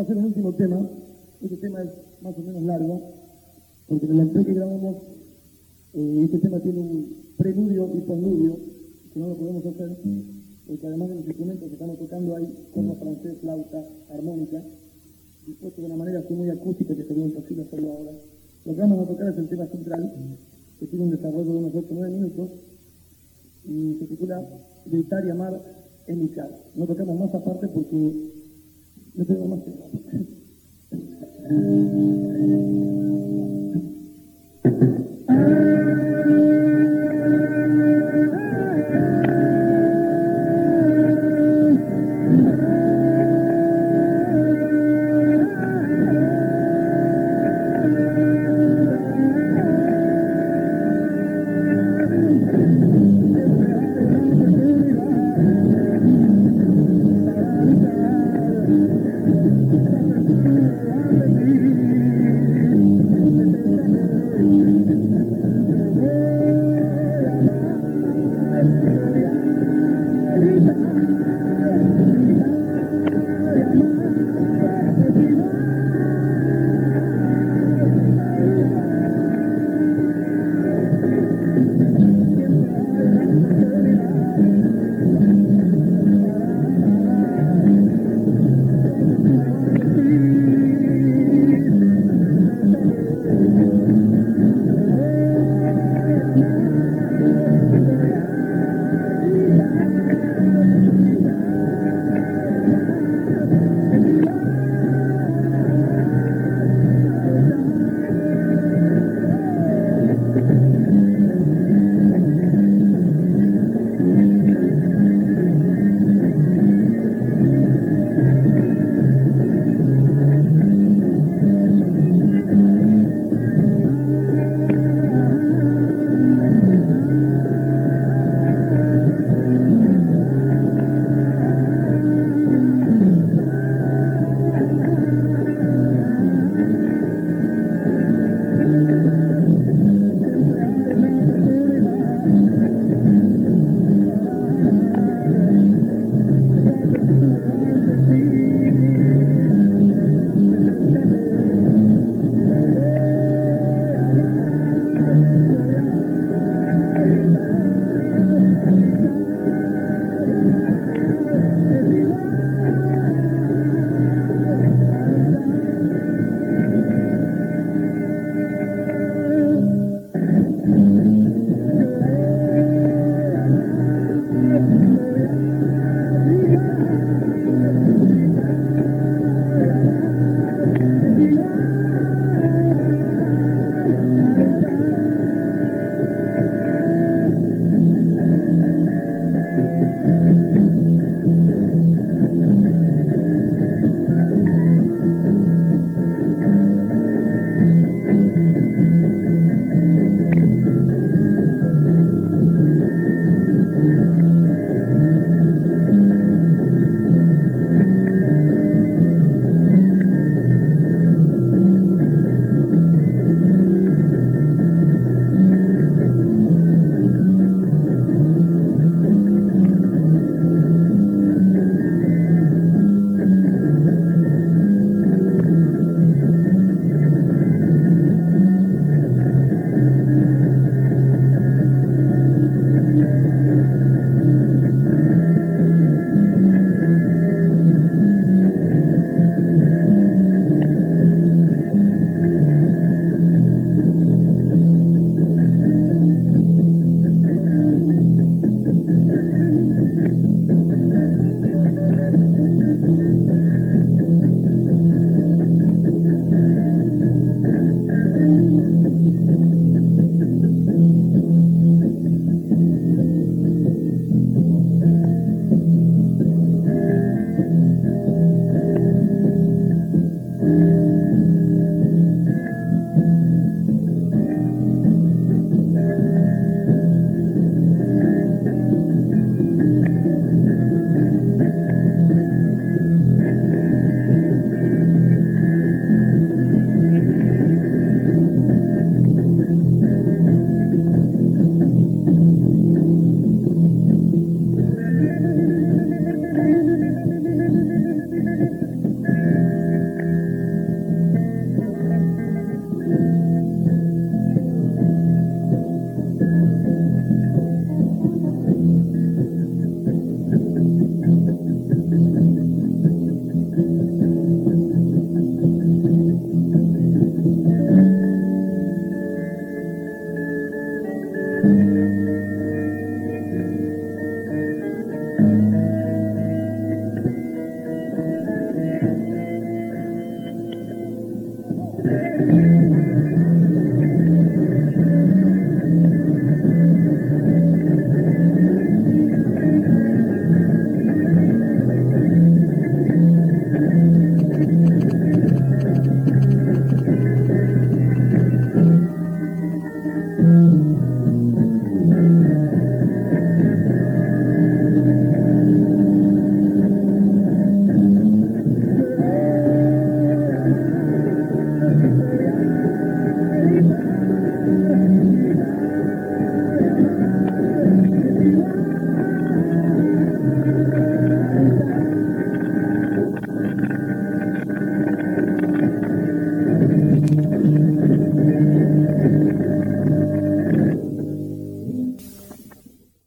hacer un último tema. Este tema es más o menos largo, porque en el anterior que grabamos, este tema tiene un preludio y postludio, que no lo podemos hacer, porque además de los instrumentos que estamos tocando hay corno francés, flauta, armónica, dispuesto de una manera así muy acústica que sería imposible hacerlo ahora. Lo que vamos a tocar es el tema central, que tiene un desarrollo de unos 8 o 9 minutos, y se titula Gritar y amar en mi casa. No tocamos más aparte porque no tengo más tiempo.